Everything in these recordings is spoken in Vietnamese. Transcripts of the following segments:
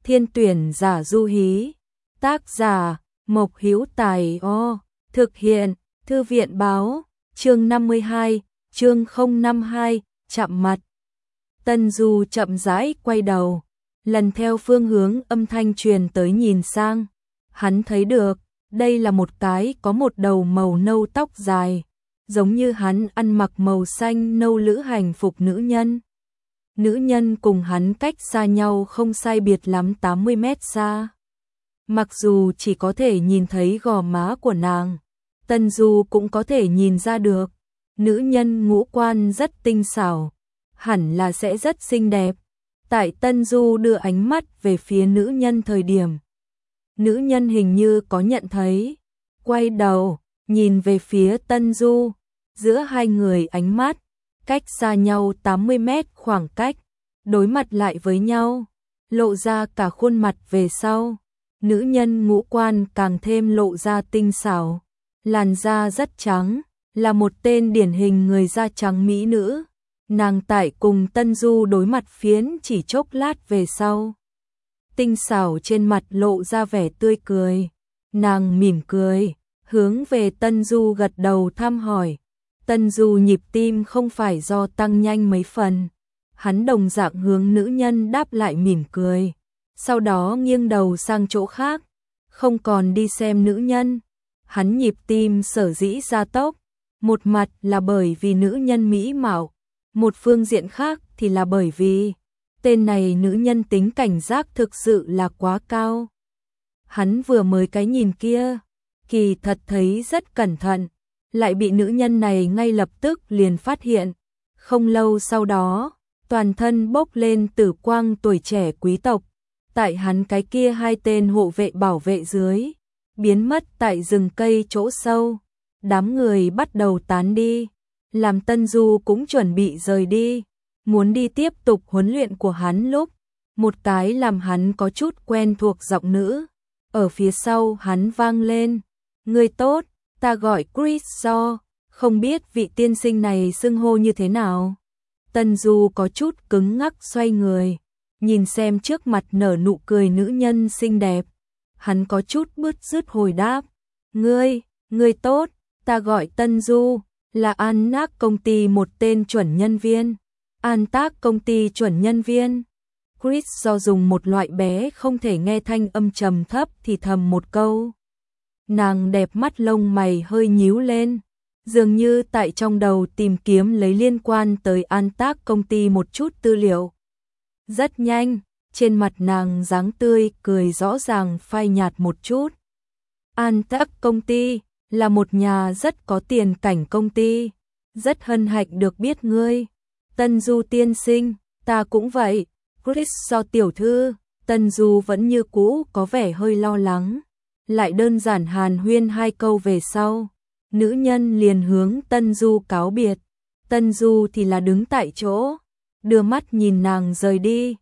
Thiên tuyển giả Du Hí. Tác giả Mộc Hữu Tài. Thực hiện Thư viện báo. Chương 52, chương 052, chạm mặt. Tân Du chậm rãi quay đầu, lần theo phương hướng âm thanh truyền tới nhìn sang. Hắn thấy được, đây là một cái có một đầu màu nâu tóc dài, giống như hắn ăn mặc màu xanh nâu lữ hành phục nữ nhân. Nữ nhân cùng hắn cách xa nhau không sai biệt lắm 80 mét xa. Mặc dù chỉ có thể nhìn thấy gò má của nàng, Tân Du cũng có thể nhìn ra được, nữ nhân ngũ quan rất tinh xảo, hẳn là sẽ rất xinh đẹp. Tại Tân Du đưa ánh mắt về phía nữ nhân thời điểm, nữ nhân hình như có nhận thấy, quay đầu, nhìn về phía Tân Du, giữa hai người ánh mắt, cách xa nhau 80 mét khoảng cách, đối mặt lại với nhau, lộ ra cả khuôn mặt về sau. Nữ nhân ngũ quan càng thêm lộ ra tinh xảo, làn da rất trắng, là một tên điển hình người da trắng mỹ nữ. Nàng tại cùng Tân Du đối mặt phiến chỉ chốc lát về sau, tinh xảo trên mặt lộ ra vẻ tươi cười. Nàng mỉm cười, hướng về Tân Du gật đầu thăm hỏi. Tân Du nhịp tim không phải do tăng nhanh mấy phần, hắn đồng dạng hướng nữ nhân đáp lại mỉm cười, sau đó nghiêng đầu sang chỗ khác, không còn đi xem nữ nhân. Hắn nhịp tim sở dĩ gia tốc, một mặt là bởi vì nữ nhân mỹ mạo, một phương diện khác thì là bởi vì tên này nữ nhân tính cảnh giác thực sự là quá cao. Hắn vừa mới cái nhìn kia, kỳ thật thấy rất cẩn thận, lại bị nữ nhân này ngay lập tức liền phát hiện. Không lâu sau đó, toàn thân bốc lên tử quang tuổi trẻ quý tộc, tại hắn cái kia hai tên hộ vệ bảo vệ dưới, biến mất tại rừng cây chỗ sâu. Đám người bắt đầu tán đi, làm Tân Du cũng chuẩn bị rời đi, muốn đi tiếp tục huấn luyện của hắn lúc, một cái làm hắn có chút quen thuộc giọng nữ ở phía sau hắn vang lên. Người tốt, ta gọi Chris Do, không biết vị tiên sinh này xưng hô như thế nào. Tân Du có chút cứng ngắc xoay người, nhìn xem trước mặt nở nụ cười nữ nhân xinh đẹp. Hắn có chút bứt rứt hồi đáp, ngươi tốt, ta gọi Tân Du, là An Tác công ty một tên chuẩn nhân viên. An Tác công ty chuẩn nhân viên. Chris Do dùng một loại bé không thể nghe thanh âm trầm thấp thì thầm một câu. Nàng đẹp mắt lông mày hơi nhíu lên, dường như tại trong đầu tìm kiếm lấy liên quan tới An Tác công ty một chút tư liệu. Rất nhanh, trên mặt nàng dáng tươi cười rõ ràng phai nhạt một chút. An Tác công ty là một nhà rất có tiền cảnh công ty, rất hân hạnh được biết ngươi. Tân Du tiên sinh, ta cũng vậy. Chris Do tiểu thư. Tân Du vẫn như cũ có vẻ hơi lo lắng, lại đơn giản hàn huyên hai câu về sau, nữ nhân liền hướng Tân Du cáo biệt. Tân Du thì là đứng tại chỗ, đưa mắt nhìn nàng rời đi.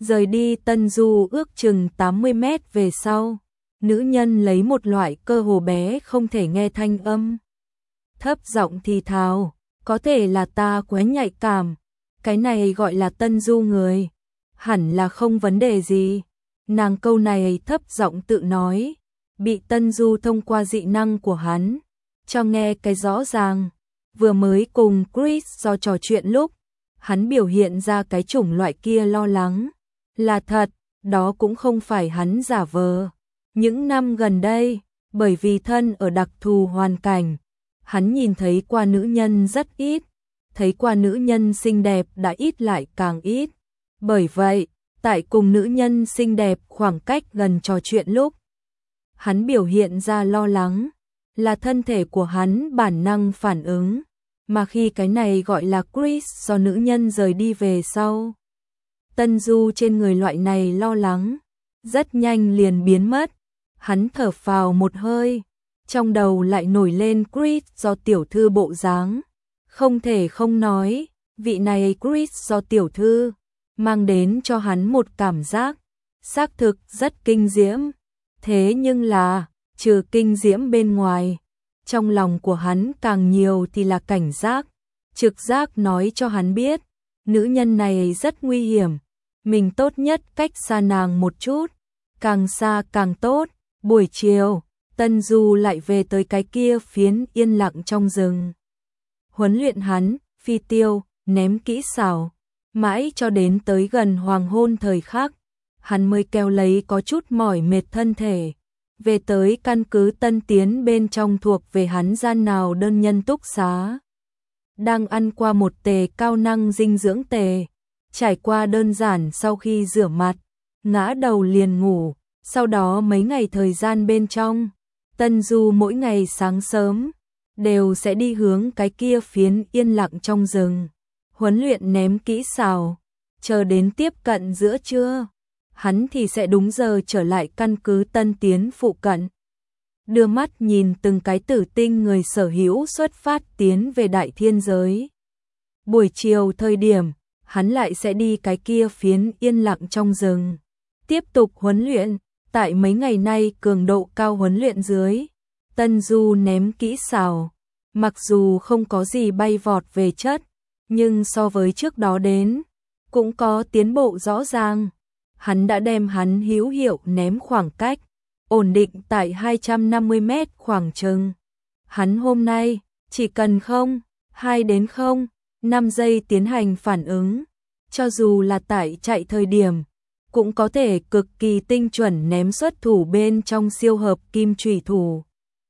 Tân Du ước chừng 80 mét về sau, nữ nhân lấy một loại cơ hồ bé không thể nghe thanh âm, thấp giọng thì thào, có thể là ta quá nhạy cảm, cái này gọi là Tân Du người, hẳn là không vấn đề gì. Nàng câu này thấp giọng tự nói, bị Tân Du thông qua dị năng của hắn cho nghe cái rõ ràng. Vừa mới cùng Chris Do trò chuyện lúc, hắn biểu hiện ra cái chủng loại kia lo lắng là thật, đó cũng không phải hắn giả vờ. Những năm gần đây, bởi vì thân ở đặc thù hoàn cảnh, hắn nhìn thấy qua nữ nhân rất ít, thấy qua nữ nhân xinh đẹp đã ít lại càng ít. Bởi vậy, tại cùng nữ nhân xinh đẹp khoảng cách gần trò chuyện lúc, hắn biểu hiện ra lo lắng, là thân thể của hắn bản năng phản ứng, mà khi cái này gọi là Chris do nữ nhân rời đi về sau, Tân Du trên người loại này lo lắng rất nhanh liền biến mất. Hắn thở phào một hơi, trong đầu lại nổi lên Chris do tiểu thư bộ dáng, không thể không nói, vị này Chris do tiểu thư mang đến cho hắn một cảm giác xác thực rất kinh diễm. Thế nhưng là, trừ kinh diễm bên ngoài, trong lòng của hắn càng nhiều thì là cảnh giác. Trực giác nói cho hắn biết, nữ nhân này rất nguy hiểm, mình tốt nhất cách xa nàng một chút, càng xa càng tốt. Buổi chiều, Tân Du lại về tới cái kia phiến yên lặng trong rừng. Huấn luyện hắn, phi tiêu, ném kỹ xảo, mãi cho đến tới gần hoàng hôn thời khắc, hắn mới kéo lấy có chút mỏi mệt thân thể, về tới căn cứ Tân Tiến bên trong thuộc về hắn gian nào đơn nhân túc xá. Đang ăn qua một tề cao năng dinh dưỡng tề, trải qua đơn giản sau khi rửa mặt, ngã đầu liền ngủ, sau đó mấy ngày thời gian bên trong, Tân Du mỗi ngày sáng sớm đều sẽ đi hướng cái kia phiến yên lặng trong rừng, huấn luyện ném kỹ xảo, chờ đến tiếp cận giữa trưa, hắn thì sẽ đúng giờ trở lại căn cứ Tân Tiến phụ cận. Đưa mắt nhìn từng cái tử tinh người sở hữu xuất phát tiến về đại thiên giới. Buổi chiều thời điểm, hắn lại sẽ đi cái kia phiến yên lặng trong rừng, tiếp tục huấn luyện. Tại mấy ngày nay cường độ cao huấn luyện dưới, Tân Du ném kỹ xảo, mặc dù không có gì bay vọt về chất, nhưng so với trước đó đến, cũng có tiến bộ rõ ràng. Hắn đã đem hắn hữu hiệu ném khoảng cách, ổn định tại 250 mét khoảng chừng. Hắn hôm nay, chỉ cần 2 đến 5 giây tiến hành phản ứng, cho dù là tại chạy thời điểm, cũng có thể cực kỳ tinh chuẩn ném xuất thủ bên trong siêu hợp kim chủy thủ.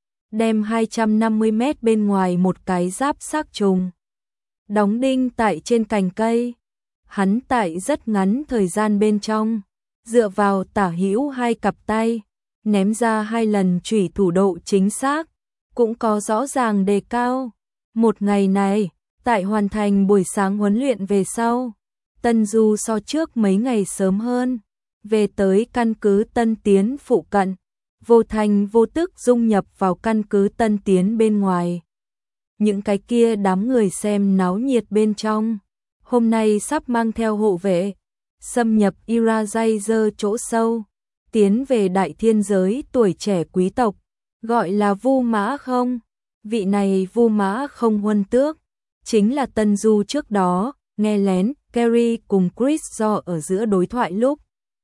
Đem 250 mét bên ngoài một cái giáp xác trùng, đóng đinh tại trên cành cây. Hắn tại rất ngắn thời gian bên trong, dựa vào tả hữu hai cặp tay, ném ra 2 lần chủy thủ độ chính xác, cũng có rõ ràng đề cao. Một ngày này, tại hoàn thành buổi sáng huấn luyện về sau, Tân Du so trước mấy ngày sớm hơn, về tới căn cứ Tân Tiến phụ cận, vô thành vô tức dung nhập vào căn cứ Tân Tiến bên ngoài. Những cái kia đám người xem náo nhiệt bên trong, hôm nay sắp mang theo hộ vệ, xâm nhập Irajazer chỗ sâu, tiến về đại thiên giới tuổi trẻ quý tộc, gọi là Vu Mã Không. Vị này Vu Mã Không huân tước, chính là Tân Du trước đó nghe lén Carrie cùng Chris do ở giữa đối thoại lúc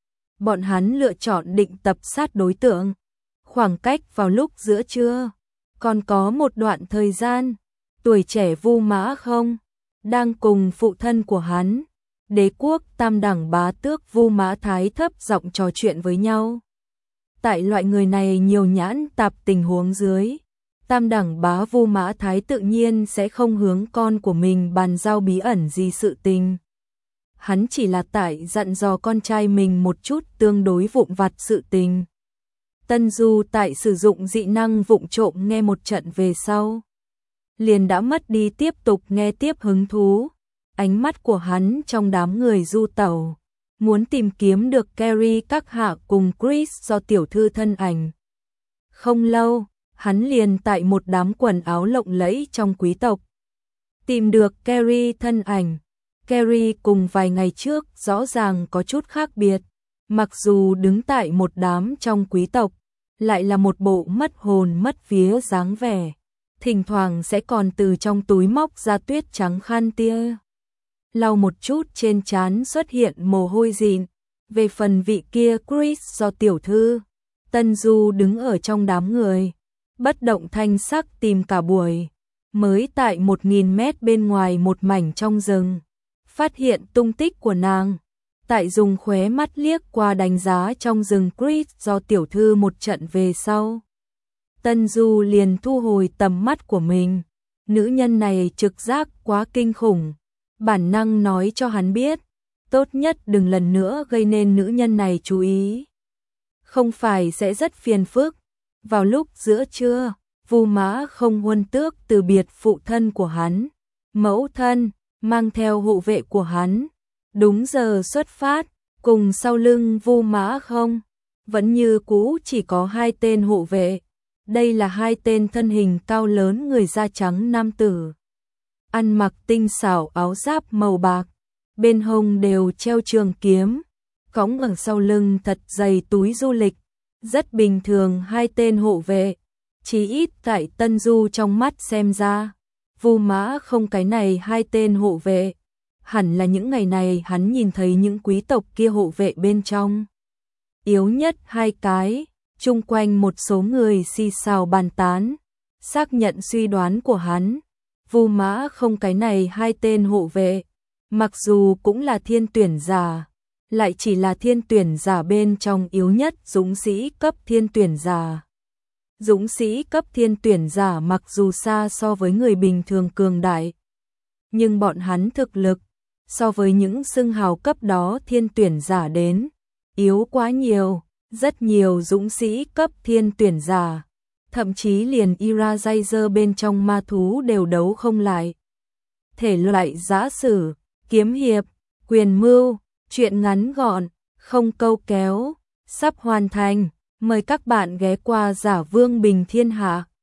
bọn hắn lựa chọn định tập sát đối tượng. Khoảng cách vào lúc giữa trưa, còn có một đoạn thời gian, tuổi trẻ Vu Mã Không đang cùng phụ thân của hắn, đế quốc tam đẳng bá tước Vu Mã Thái thấp giọng trò chuyện với nhau. Tại loại người này nhiều nhãn tạp tình huống dưới, tam đẳng bá Vu Mã Thái tự nhiên sẽ không hướng con của mình bàn giao bí ẩn gì sự tình. Hắn chỉ là tại dặn dò con trai mình một chút tương đối vụn vặt sự tình. Tân Du tại sử dụng dị năng vụng trộm nghe một trận về sau, liền đã mất đi tiếp tục nghe tiếp hứng thú. Ánh mắt của hắn trong đám người du tẩu, muốn tìm kiếm được Carrie các hạ cùng Chris do tiểu thư thân ảnh. Không lâu, hắn liền tại một đám quần áo lộng lẫy trong quý tộc tìm được Carrie thân ảnh. Carrie cùng vài ngày trước rõ ràng có chút khác biệt, mặc dù đứng tại một đám trong quý tộc, lại là một bộ mất hồn mất vía dáng vẻ, thỉnh thoảng sẽ còn từ trong túi móc ra tuyết trắng khăn tia, lau một chút trên trán xuất hiện mồ hôi dịn. Về phần vị kia Chris do tiểu thư, Tân Du đứng ở trong đám người, bất động thanh sắc tìm cả buổi, mới tại 1000 mét bên ngoài một mảnh trong rừng, phát hiện tung tích của nàng. Tại dùng khóe mắt liếc qua đánh giá trong rừng Chris do tiểu thư một trận về sau, Tân Du liền thu hồi tầm mắt của mình. Nữ nhân này trực giác quá kinh khủng, bản năng nói cho hắn biết, tốt nhất đừng lần nữa gây nên nữ nhân này chú ý, không phải sẽ rất phiền phức. Vào lúc giữa trưa, Vu Mã Không huân tước từ biệt phụ thân của hắn, mẫu thân, mang theo hộ vệ của hắn, đúng giờ xuất phát, cùng sau lưng Vu Mã Không, vẫn như cũ chỉ có 2 tên hộ vệ. Đây là 2 tên thân hình cao lớn người da trắng nam tử, ăn mặc tinh xảo áo giáp màu bạc, bên hông đều treo trường kiếm, cõng ở sau lưng thật dày túi du lịch, rất bình thường. 2 tên hộ vệ, chí ít tại Tân Du trong mắt xem ra, Vu Mã Không cái này 2 tên hộ vệ, hẳn là những ngày này hắn nhìn thấy những quý tộc kia hộ vệ bên trong. Yếu nhất 2 cái, chung quanh một số người xì xào bàn tán, xác nhận suy đoán của hắn. Vu Mã Không cái này 2 tên hộ vệ, mặc dù cũng là thiên tuyển giả, lại chỉ là thiên tuyển giả bên trong yếu nhất dũng sĩ cấp thiên tuyển giả. Dũng sĩ cấp thiên tuyển giả mặc dù xa so với người bình thường cường đại, nhưng bọn hắn thực lực, so với những xưng hào cấp đó thiên tuyển giả đến, yếu quá nhiều, rất nhiều dũng sĩ cấp thiên tuyển giả, thậm chí liền Irajazer bên trong ma thú đều đấu không lại. Thể loại giã sử, kiếm hiệp, quyền mưu, truyện ngắn gọn, không câu kéo, sắp hoàn thành, mời các bạn ghé qua Giả Vương Bình Thiên Hạ.